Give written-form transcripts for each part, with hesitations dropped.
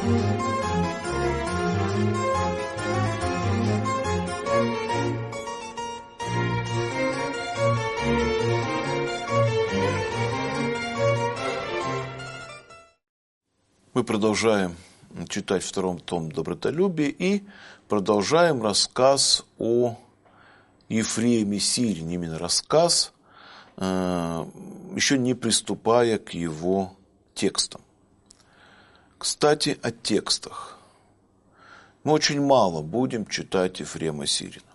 Мы продолжаем читать второй том «Добротолюбие» и продолжаем рассказ о Ефреме Сирине. Именно рассказ, еще не приступая к его текстам. Кстати, о текстах. Мы очень мало будем читать Ефрема Сирина.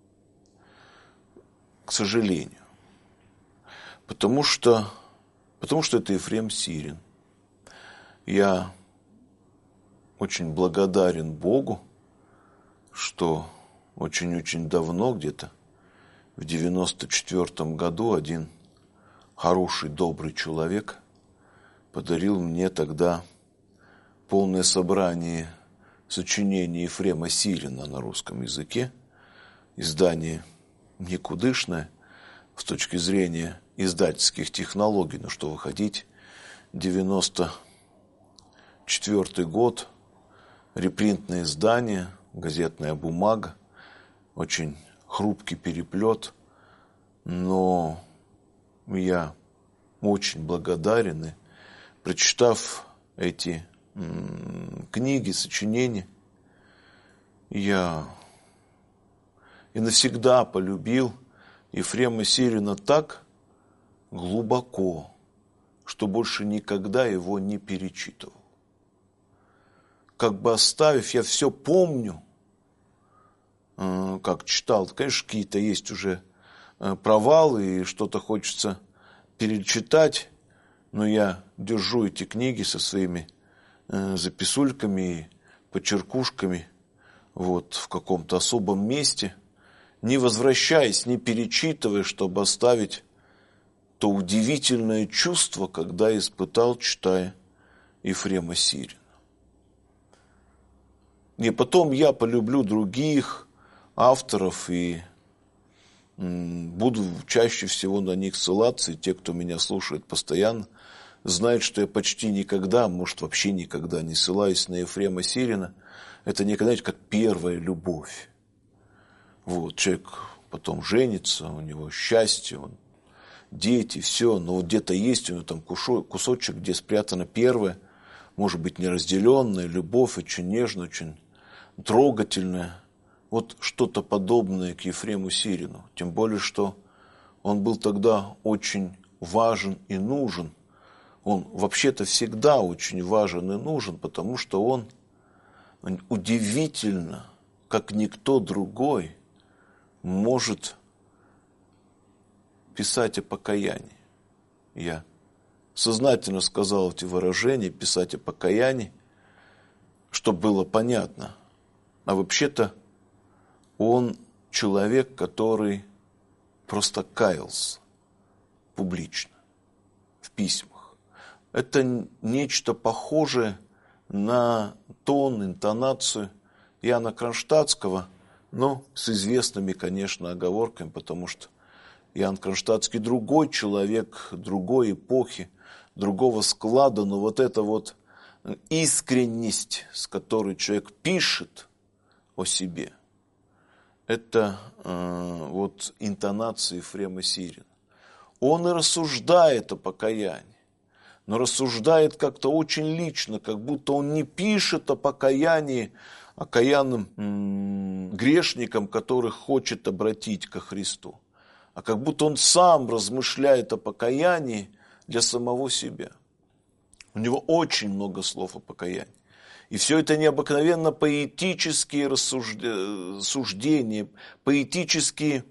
К сожалению. Потому что это Ефрем Сирин. Я очень благодарен Богу, что очень-очень давно, где-то в 94 году, один хороший, добрый человек подарил мне тогда полное собрание сочинений Ефрема Сирина на русском языке. Издание никудышное с точки зрения издательских технологий, но что выходить, 94 год, репринтное издание, газетная бумага, очень хрупкий переплет, но я очень благодарен, и прочитав эти книги, сочинения, я и навсегда полюбил Ефрема Сирина так глубоко, что больше никогда его не перечитывал. Как бы оставив, я все помню, как читал. Конечно, какие-то есть уже провалы, и что-то хочется перечитать, но я держу эти книги со своими записульками и почеркушками вот в каком-то особом месте, не возвращаясь, не перечитывая, чтобы оставить то удивительное чувство, когда испытал, читая Ефрема Сирина. И потом я полюблю других авторов и буду чаще всего на них ссылаться. И те, кто меня слушает постоянно, знают, что я почти никогда, может вообще никогда не ссылаюсь на Ефрема Сирина. Это никогда, знаете, как первая любовь. Вот, человек потом женится, у него счастье, дети, все, но вот где-то есть у него там кусочек, где спрятана первая, может быть, неразделенная любовь, очень нежная, очень трогательная. Вот что-то подобное к Ефрему Сирину. Тем более, что он был тогда очень важен и нужен. Он вообще-то всегда очень важен и нужен, потому что он удивительно, как никто другой, может писать о покаянии. Я сознательно сказал эти выражения, писать о покаянии, чтобы было понятно. А вообще-то он человек, который просто каялся публично, в письмах. Это нечто похожее на тон, интонацию Иоанна Кронштадтского, но с известными, конечно, оговорками, потому что Иоанн Кронштадтский другой человек, другой эпохи, другого склада, но вот эта вот искренность, с которой человек пишет о себе, это вот интонации Ефрема Сирина. Он и рассуждает о покаянии, но рассуждает как-то очень лично, как будто он не пишет о покаянии, окаянным грешникам, которых хочет обратить ко Христу, а как будто он сам размышляет о покаянии для самого себя. У него очень много слов о покаянии. И все это необыкновенно поэтические суждения, поэтические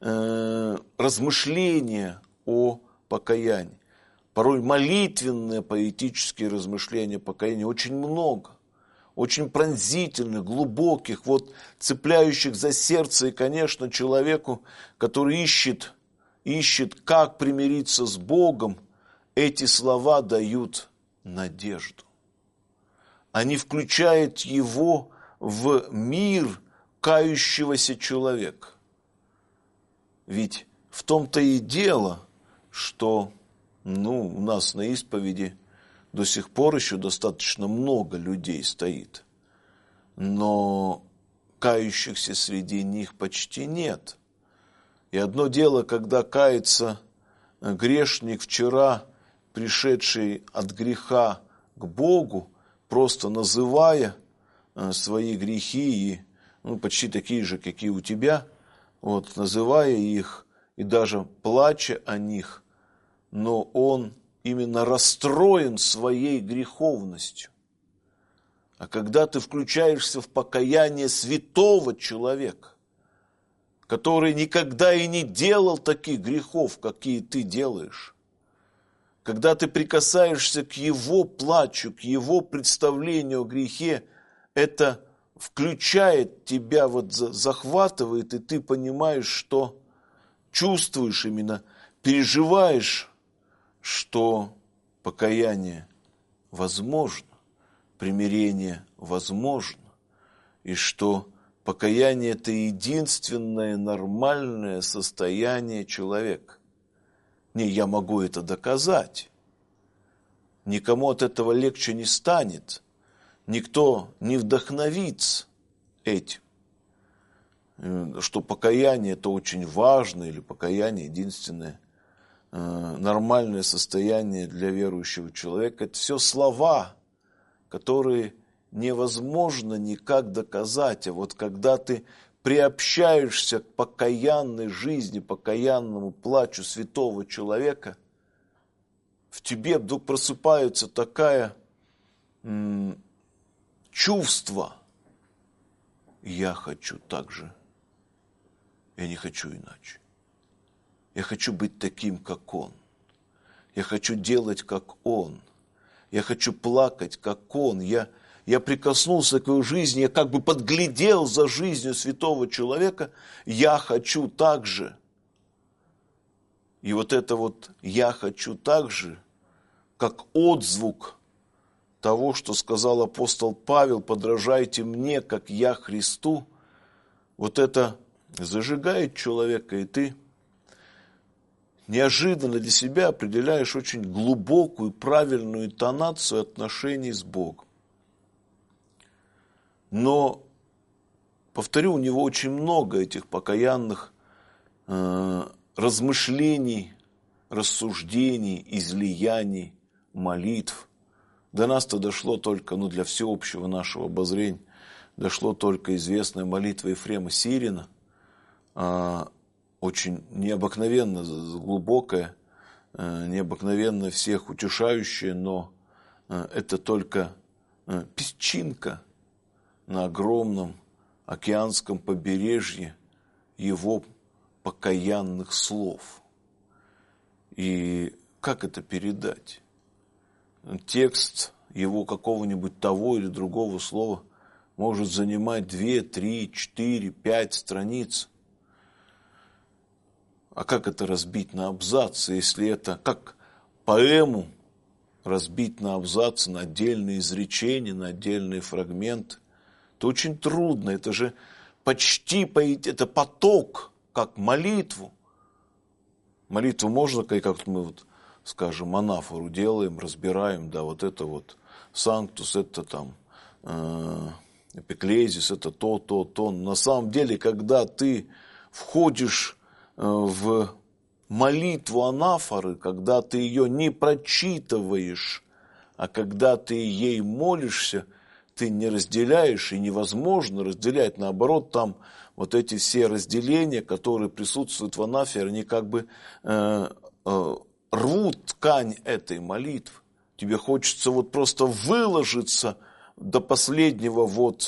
размышления о покаянии. Порой молитвенные поэтические размышления о покаянии очень много. Очень пронзительных, глубоких, вот цепляющих за сердце. И, конечно, человеку, который ищет, как примириться с Богом, эти слова дают надежду. Они включают его в мир кающегося человека. Ведь в том-то и дело, что у нас на исповеди до сих пор еще достаточно много людей стоит, но кающихся среди них почти нет. И одно дело, когда кается грешник, вчера пришедший от греха к Богу, просто называя свои грехи, и, почти такие же, какие у тебя, называя их и даже плача о них, но он именно расстроен своей греховностью. А когда ты включаешься в покаяние святого человека, который никогда и не делал таких грехов, какие ты делаешь, когда ты прикасаешься к его плачу, к его представлению о грехе, это включает тебя, захватывает, и ты понимаешь, что чувствуешь именно, переживаешь, что покаяние возможно, примирение возможно, и что покаяние – это единственное нормальное состояние человека. Не, я могу это доказать. Никому от этого легче не станет. Никто не вдохновится этим. Что покаяние – это очень важно, или покаяние – единственное нормальное состояние для верующего человека. Это все слова, которые невозможно никак доказать. А вот когда ты приобщаешься к покаянной жизни, покаянному плачу святого человека, в тебе вдруг просыпается такое чувство: я хочу так же, я не хочу иначе. Я хочу быть таким, как он. Я хочу делать, как он. Я хочу плакать, как он. Я прикоснулся к его жизни, я как бы подглядел за жизнью святого человека. Я хочу так же. И это «я хочу так же», как отзвук того, что сказал апостол Павел: «Подражайте мне, как я Христу». Это зажигает человека, и ты неожиданно для себя определяешь очень глубокую, правильную интонацию отношений с Богом. Но, повторю, у него очень много этих покаянных размышлений, рассуждений, излияний, молитв. До нас-то дошло только, для всеобщего нашего обозрения, дошло только известная молитва Ефрема Сирина, очень необыкновенно глубокая, необыкновенно всех утешающая, но это только песчинка на огромном океанском побережье его покаянных слов. И как это передать? Текст его какого-нибудь того или другого слова может занимать 2, 3, 4, 5 страниц. А как это разбить на абзацы, если это как поэму разбить на абзацы, на отдельные изречения, на отдельные фрагменты? Это очень трудно, это же почти, это поток, как молитву. Молитву можно, как мы скажем, анафору делаем, разбираем, это санктус, это там эпиклезис, это то. На самом деле, когда ты входишь в молитву анафоры, когда ты ее не прочитываешь, а когда ты ей молишься, ты не разделяешь, и невозможно разделять. Наоборот, там эти все разделения, которые присутствуют в анафоре, они как бы рвут ткань этой молитвы. Тебе хочется просто выложиться до последнего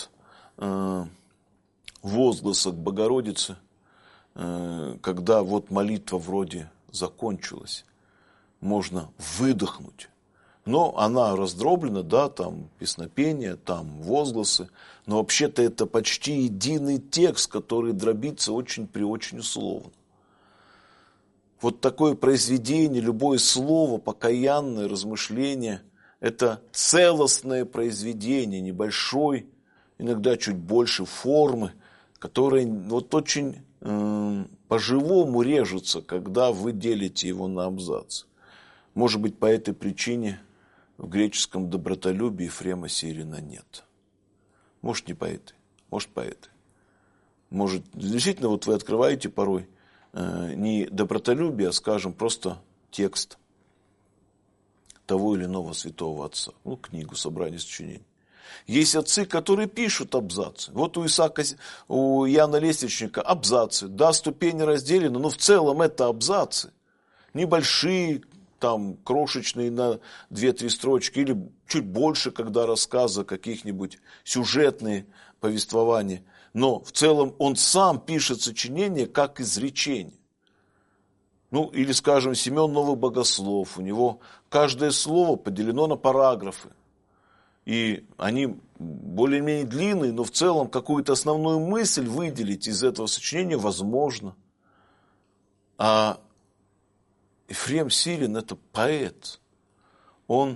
возгласа к Богородице, когда молитва вроде закончилась. Можно выдохнуть. Но она раздроблена, там песнопения, там возгласы. Но вообще-то это почти единый текст, который дробится очень при очень условно. Такое произведение, любое слово, покаянное размышление, это целостное произведение, небольшой, иногда чуть больше формы, которое очень по-живому режется, когда вы делите его на абзацы. Может быть, по этой причине в греческом добротолюбии Ефрема Сирина нет. Может, не поэты, может, поэты. Может, действительно, вот вы открываете порой не добротолюбие, а, скажем, просто текст того или иного святого отца. Ну, книгу, собрание сочинений. Есть отцы, которые пишут абзацы. Вот у Иоанна Лестничника абзацы. Да, ступени разделены, но в целом это абзацы. Небольшие, там, крошечные на 2-3 строчки, или чуть больше, когда рассказы каких-нибудь сюжетные повествования. Но в целом он сам пишет сочинение как изречение. Ну, или, скажем, Семен Новый Богослов. У него каждое слово поделено на параграфы. И они более-менее длинные, но в целом какую-то основную мысль выделить из этого сочинения возможно. А Ефрем Сирин – это поэт. Он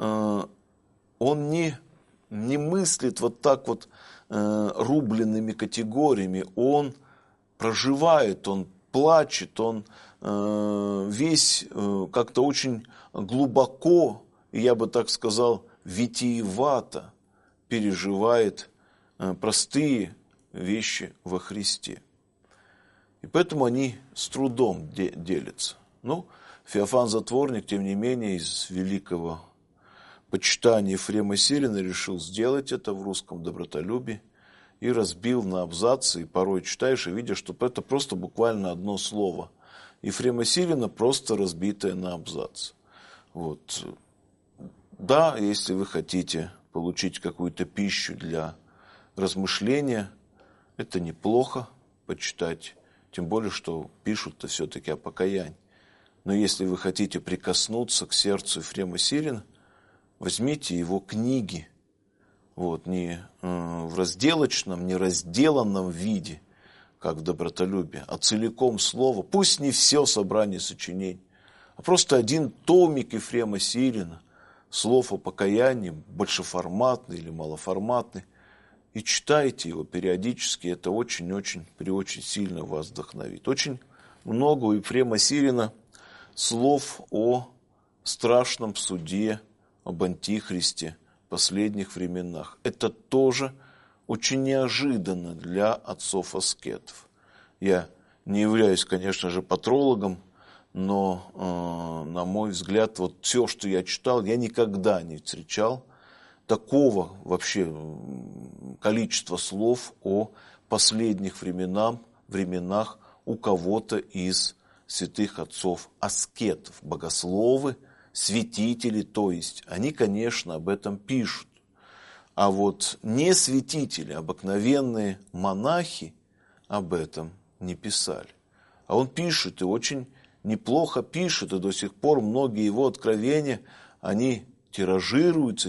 не мыслит вот так вот рубленными категориями. Он проживает, он плачет, он весь как-то очень глубоко, и я бы так сказал, витиевато переживает простые вещи во Христе. И поэтому они с трудом делятся. Ну, Феофан Затворник, тем не менее, из великого почитания Ефрема Сирина решил сделать это в русском добротолюбии и разбил на абзацы. И порой читаешь и видишь, что это просто буквально одно слово Ефрема Сирина, просто разбитое на абзац. Вот. Да, если вы хотите получить какую-то пищу для размышления, это неплохо почитать, тем более, что пишут-то все-таки о покаянии. Но если вы хотите прикоснуться к сердцу Ефрема Сирина, возьмите его книги, вот, не в разделочном, не разделанном виде, как в добротолюбии, а целиком слово. Пусть не все собрание сочинений, а просто один томик Ефрема Сирина, слов о покаянии, большеформатный или малоформатный, и читайте его периодически, это очень-очень сильно вас вдохновит. Очень много у Ефрема Сирина слов о страшном суде, об антихристе, последних временах. Это тоже очень неожиданно для отцов-аскетов. Я не являюсь, конечно же, патрологом, но, на мой взгляд, вот все, что я читал, я никогда не встречал такого вообще количества слов о последних временах у кого-то из святых отцов-аскетов, богословы, святители, то есть они, конечно, об этом пишут. А вот не святители, обыкновенные монахи об этом не писали. А он пишет, и очень неплохо пишет, и до сих пор многие его откровения, они тиражируются,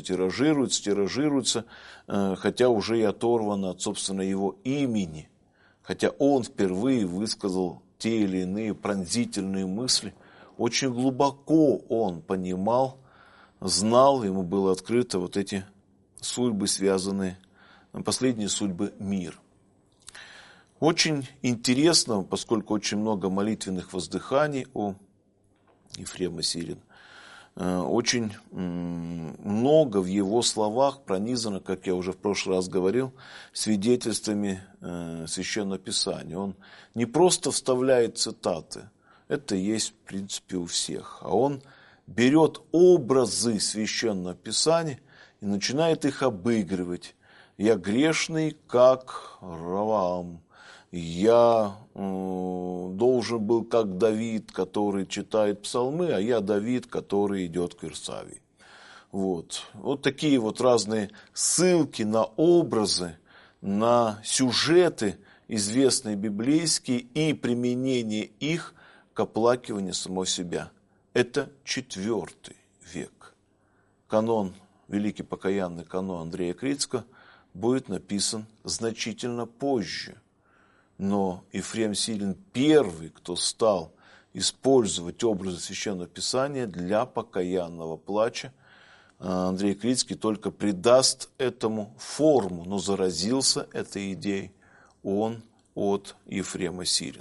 хотя уже и оторвано от, собственно, его имени. Хотя он впервые высказал те или иные пронзительные мысли, очень глубоко он понимал, знал, ему было открыто вот эти судьбы, связанные, последние судьбы мира. Очень интересно, поскольку очень много молитвенных воздыханий у Ефрема Сирина, очень много в его словах пронизано, как я уже в прошлый раз говорил, свидетельствами Священного Писания. Он не просто вставляет цитаты, это есть, в принципе, у всех, а он берет образы Священного Писания и начинает их обыгрывать. «Я грешный, как Раваам. Я должен был, как Давид, который читает псалмы, а я Давид, который идет к Ирсавии». Вот такие вот разные ссылки на образы, на сюжеты, известные библейские, и применение их к оплакиванию самого себя. Это IV век. Канон, великий покаянный канон Андрея Крицкого будет написан значительно позже. Но Ефрем Сирин первый, кто стал использовать образы Священного Писания для покаянного плача. Андрей Крицкий только придаст этому форму, но заразился этой идеей он от Ефрема Сирина.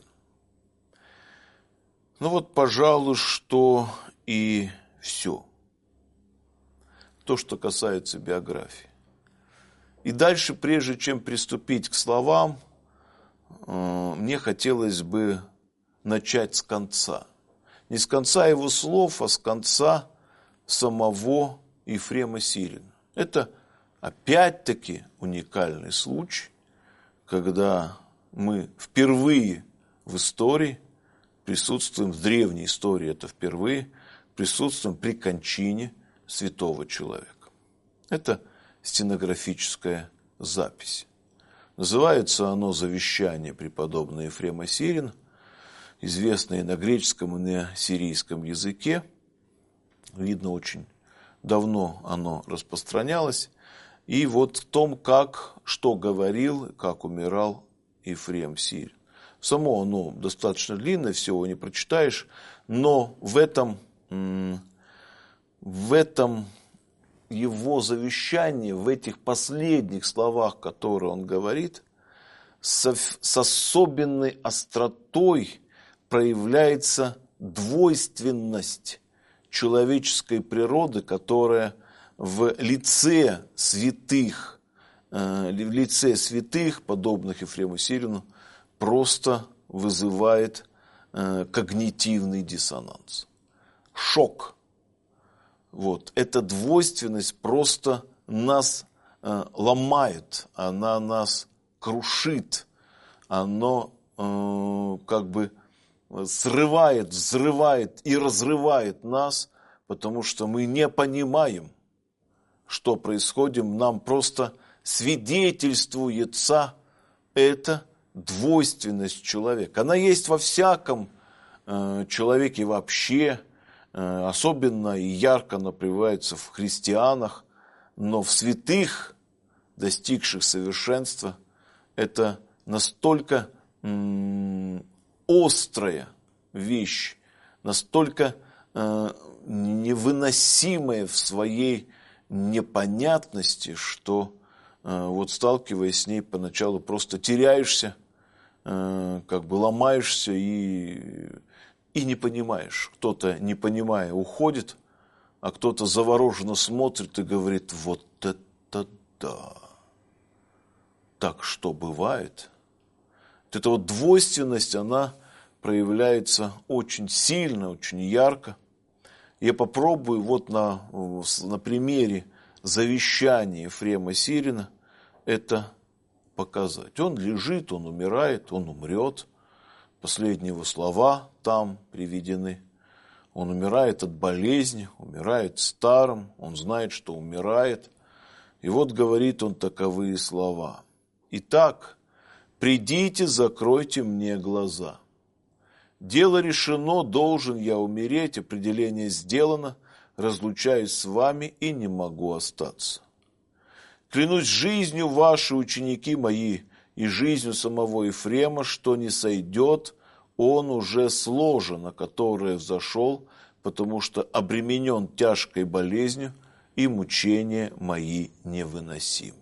Ну вот, пожалуй, что и все. то, что касается биографии. И дальше, прежде чем приступить к словам, мне хотелось бы начать с конца. Не с конца его слов, а с конца самого Ефрема Сирина. Это опять-таки уникальный случай, когда мы впервые в истории присутствуем, в древней истории это впервые, присутствуем при кончине святого человека. Это стенографическая запись. Называется оно «Завещание преподобного Ефрема Сирина», известное на греческом и на сирийском языке. Видно, очень давно оно распространялось. И вот в том, что говорил, как умирал Ефрем Сирин. Само оно достаточно длинное, всего не прочитаешь, но в этом его завещании, в этих последних словах, которые он говорит, с особенной остротой проявляется двойственность человеческой природы, которая в лице святых, подобных Ефрему Сирину, просто вызывает когнитивный диссонанс. Шок. Вот. Эта двойственность просто нас ломает, она нас крушит, она срывает, взрывает и разрывает нас, потому что мы не понимаем, что происходит, нам просто свидетельствуется эта двойственность человека. Она есть во всяком человеке вообще, особенно и ярко она проявляется в христианах, но в святых, достигших совершенства, это настолько острая вещь, настолько невыносимая в своей непонятности, что вот сталкиваясь с ней поначалу просто теряешься, ломаешься и не понимаешь. Кто-то, не понимая, уходит, а кто-то завороженно смотрит и говорит: вот это да! Так что бывает? Вот эта вот двойственность, она проявляется очень сильно, очень ярко. Я попробую вот на примере завещания Ефрема Сирина это показать. Он лежит, он умирает, он умрет. Последние его слова там приведены. Он умирает от болезни, умирает старым, он знает, что умирает. И вот говорит он таковые слова: «Итак, придите, закройте мне глаза. Дело решено, должен я умереть, определение сделано, разлучаюсь с вами и не могу остаться. Клянусь жизнью ваши, ученики мои, и жизнью самого Ефрема, что не сойдет, он уже сложен, на которое взошел, потому что обременен тяжкой болезнью, и мучения мои невыносимы.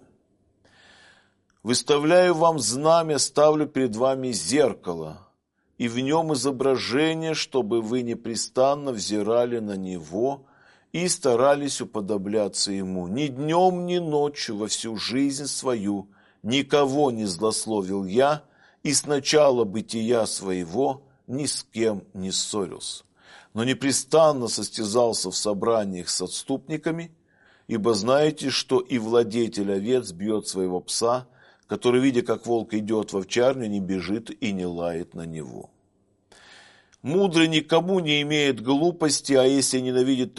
Выставляю вам знамя, ставлю перед вами зеркало, и в нем изображение, чтобы вы непрестанно взирали на него и старались уподобляться ему. Ни днем, ни ночью во всю жизнь свою никого не злословил я, и с начала бытия своего ни с кем не ссорился, но непрестанно состязался в собраниях с отступниками, ибо знаете, что и владетель овец бьет своего пса, который, видя, как волк идет в овчарню, не бежит и не лает на него. Мудрый никому не имеет глупости, а если ненавидит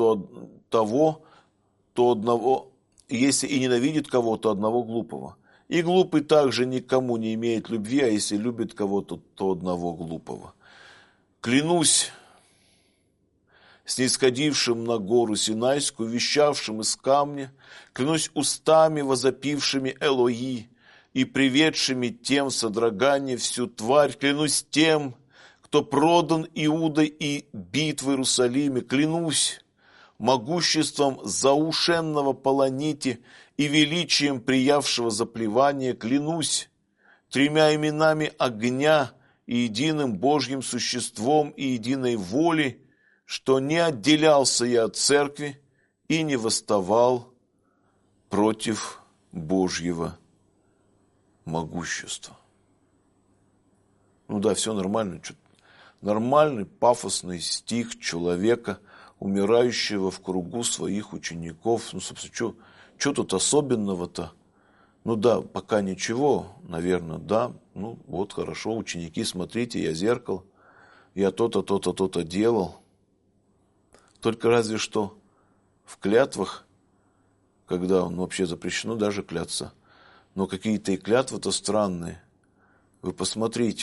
если и ненавидит кого-то, одного глупого. И глупый также никому не имеет любви, а если любит кого-то, то одного глупого. Клянусь снисходившим на гору Синайскую, вещавшим из камня, клянусь устами, возопившими Элои, и приведшими тем в содрогание всю тварь, клянусь тем, кто продан Иудой и бит в Иерусалиме, клянусь могуществом заушенного полонити и величием приявшего заплевания, клянусь 3 именами огня и единым Божьим существом и единой воли, что не отделялся я от церкви и не восставал против Божьего могущества. Ну да, все нормально. Нормальный пафосный стих человека, умирающего в кругу своих учеников. Ну, собственно, что тут особенного-то? Ну да, пока ничего, наверное, да. Ну вот хорошо, ученики, смотрите, я зеркало, я то-то, то-то, то-то делал. Только разве что в клятвах, когда вообще запрещено даже кляться, но какие-то и клятвы-то странные. Вы посмотрите.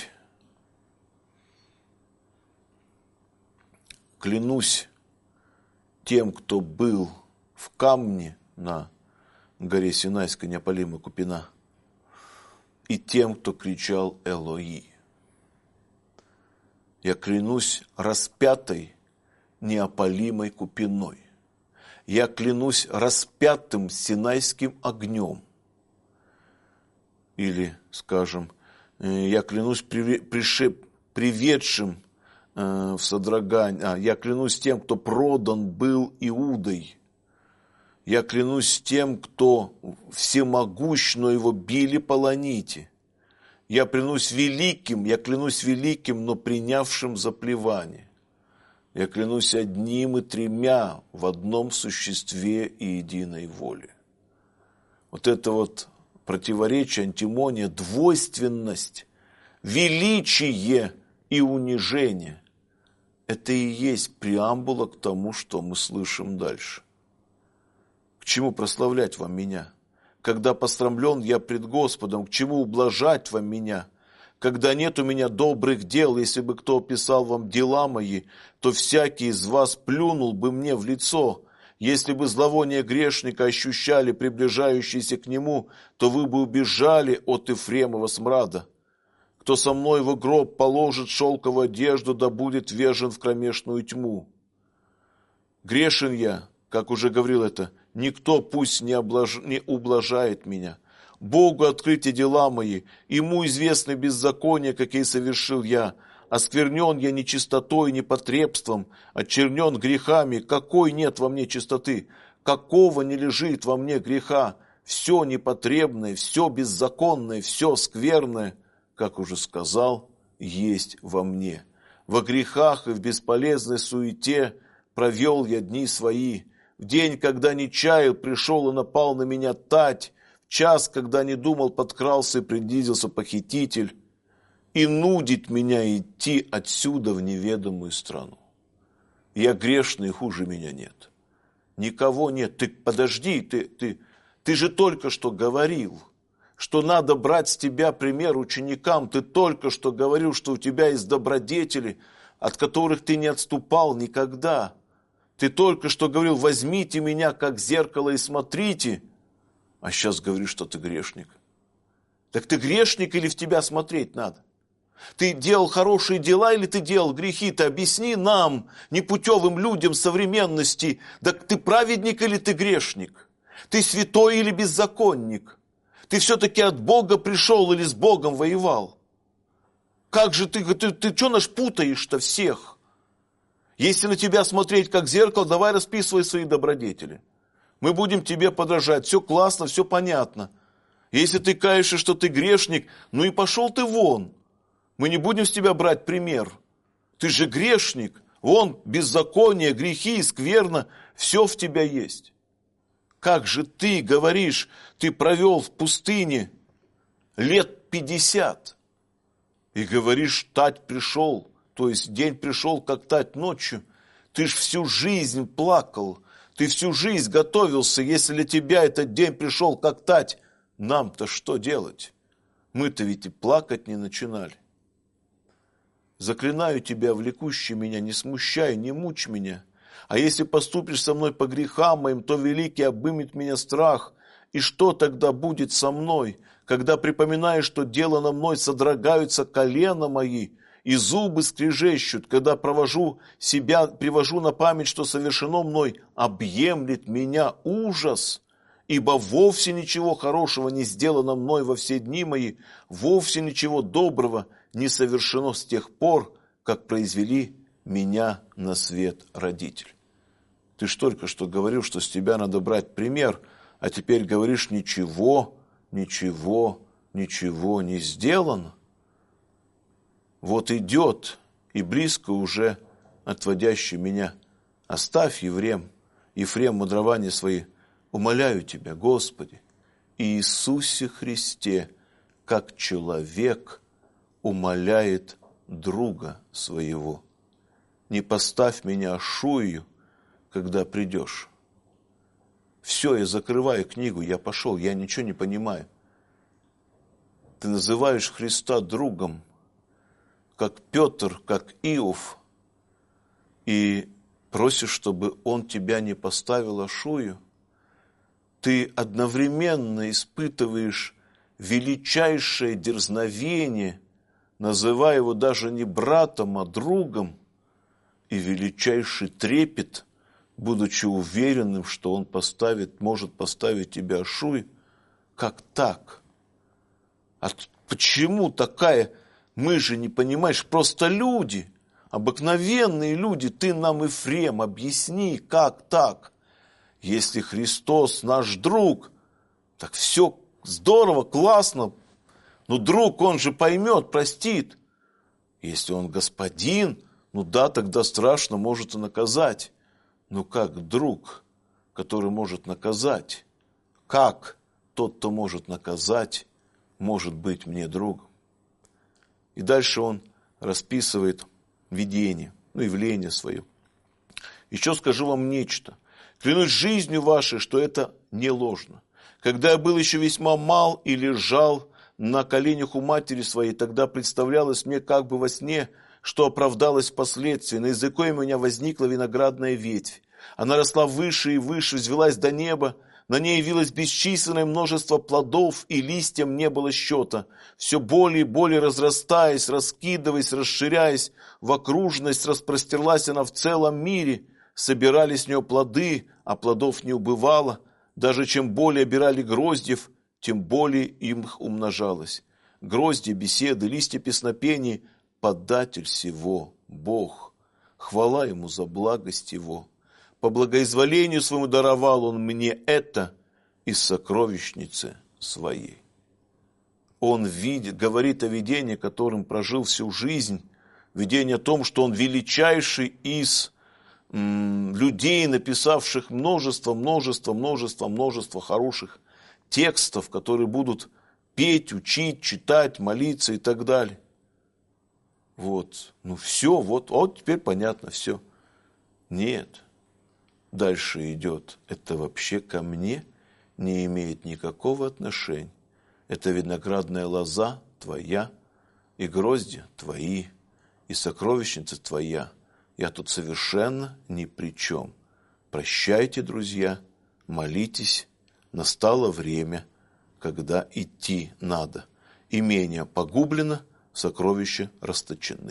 Клянусь тем, кто был в камне на горе Синайской, неопалимой купина, и тем, кто кричал Элои. Я клянусь распятой неопалимой купиной. Я клянусь распятым Синайским огнем. Или, скажем, я клянусь приведшим в содрогание. Я клянусь тем, кто продан был Иудой. Я клянусь тем, кто всемогущ, но его били полоните. Я клянусь великим, но принявшим заплевание. Я клянусь одним и тремя в одном существе и единой воле. Вот это вот противоречие, антимония, двойственность, величие и унижение. Это и есть преамбула к тому, что мы слышим дальше. К чему прославлять вам меня? Когда посрамлен я пред Господом, к чему ублажать вам меня? Когда нет у меня добрых дел, если бы кто описал вам дела мои, то всякий из вас плюнул бы мне в лицо. Если бы зловоние грешника ощущали приближающиеся к нему, то вы бы убежали от Ефремова смрада. Кто со мной в гроб положит шелковую одежду, да будет ввержен в кромешную тьму. Грешен я, как уже говорил это, никто пусть не ублажает меня. Богу открыты дела мои, ему известны беззакония, какие совершил я. Осквернен я нечистотой, непотребством, очернен грехами. Какой нет во мне чистоты? Какого не лежит во мне греха? Все непотребное, все беззаконное, все скверное, как уже сказал, есть во мне. Во грехах и в бесполезной суете провел я дни свои. В день, когда не чаял, пришел и напал на меня тать. В час, когда не думал, подкрался и приблизился похититель. И нудит меня идти отсюда в неведомую страну. Я грешный, хуже меня нет. Никого нет. Ты подожди, ты же только что говорил, что надо брать с тебя пример ученикам. Ты только что говорил, что у тебя есть добродетели, от которых ты не отступал никогда. Ты только что говорил, возьмите меня как зеркало и смотрите. А сейчас говоришь, что ты грешник. Так ты грешник или в тебя смотреть надо? Ты делал хорошие дела или ты делал грехи? Ты объясни нам, непутевым людям современности, так ты праведник или ты грешник? Ты святой или беззаконник? Ты все-таки от Бога пришел или с Богом воевал? Как же ты что наш путаешь-то всех? Если на тебя смотреть как в зеркало, давай расписывай свои добродетели. Мы будем тебе подражать. Все классно, все понятно. Если ты каешься, что ты грешник, ну и пошел ты вон. Мы не будем с тебя брать пример. Ты же грешник. Вон беззаконие, грехи, скверно. Все в тебя есть. Как же ты говоришь, ты провел в пустыне лет 50. И говоришь, тать пришел. То есть день пришел, как тать ночью. Ты ж всю жизнь плакал. Ты всю жизнь готовился. Если для тебя этот день пришел, как тать, нам-то что делать? Мы-то ведь и плакать не начинали. Заклинаю тебя, влекущий меня, не смущай, не мучь меня. А если поступишь со мной по грехам моим, то великий обымет меня страх. И что тогда будет со мной, когда припоминаешь, что делано мной, содрогаются колена мои, и зубы скрежещут, когда привожу на память, что совершено мной, объемлет меня ужас, ибо вовсе ничего хорошего не сделано мной во все дни мои, вовсе ничего доброго не совершено с тех пор, как произвели меня на свет родитель. Ты ж только что говорил, что с тебя надо брать пример, а теперь говоришь, ничего не сделано. Вот идет и близко уже отводящий меня. Оставь, Ефрем, мудрования свои. Умоляю Тебя, Господи, Иисусе Христе, как человек умоляет друга своего. Не поставь меня шую, когда придешь. Все, я закрываю книгу, я пошел, я ничего не понимаю. Ты называешь Христа другом, как Петр, как Иов, и просишь, чтобы он тебя не поставил ашую. Ты одновременно испытываешь величайшее дерзновение, называя его даже не братом, а другом, и величайший трепет, будучи уверенным, что он может поставить тебя ашуй. Как так? А почему такая? Мы же не понимаешь, просто люди, обыкновенные люди. Ты нам, Ефрем, объясни, как так? Если Христос наш друг, так все здорово, классно. Но друг, он же поймет, простит. Если он господин, ну да, тогда страшно, может и наказать. Но как друг, который может наказать? Как тот, кто может наказать, может быть мне другом? И дальше он расписывает видение, явление свое. Еще скажу вам нечто. Клянусь жизнью вашей, что это не ложно. Когда я был еще весьма мал и лежал на коленях у матери своей, тогда представлялось мне как бы во сне, что оправдалось впоследствии. На языке у меня возникла виноградная ветвь. Она росла выше и выше, взвилась до неба. На ней явилось бесчисленное множество плодов, и листьям не было счета. Все более и более разрастаясь, раскидываясь, расширяясь, в окружность распростерлась она в целом мире. Собирались с нее плоды, а плодов не убывало. Даже чем более обирали гроздьев, тем более им умножалось. Грозди, беседы, листья песнопений – податель всего, Бог. Хвала Ему за благость Его. По благоизволению своему даровал Он мне это из сокровищницы своей. Он говорит о видении, которым прожил всю жизнь, видение о том, что Он величайший из людей, написавших множество хороших текстов, которые будут петь, учить, читать, молиться и так далее. Вот, все, вот теперь понятно все. Нет, дальше идет, это вообще ко мне не имеет никакого отношения. Это виноградная лоза твоя, и грозди твои, и сокровищница твоя. Я тут совершенно ни при чем. Прощайте, друзья, молитесь, настало время, когда идти надо. Имение погублено, сокровища расточены.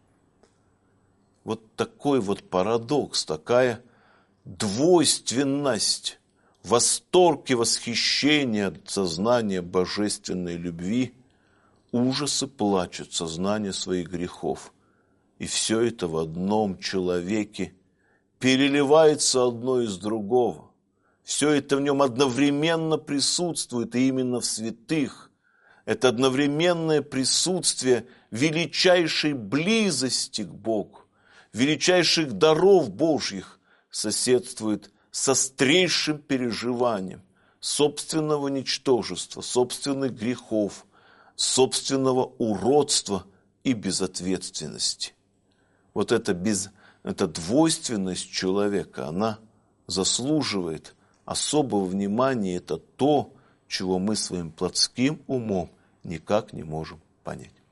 Вот такой вот парадокс, такая двойственность, восторг и восхищение от сознания божественной любви, ужас и плач от сознания своих грехов. И все это в одном человеке переливается одно из другого. Все это в нем одновременно присутствует, и именно в святых. Это одновременное присутствие величайшей близости к Богу, величайших даров Божьих соседствует с острейшим переживанием собственного ничтожества, собственных грехов, собственного уродства и безответственности. Вот эта двойственность человека, она заслуживает особого внимания. Это то, чего мы своим плотским умом никак не можем понять.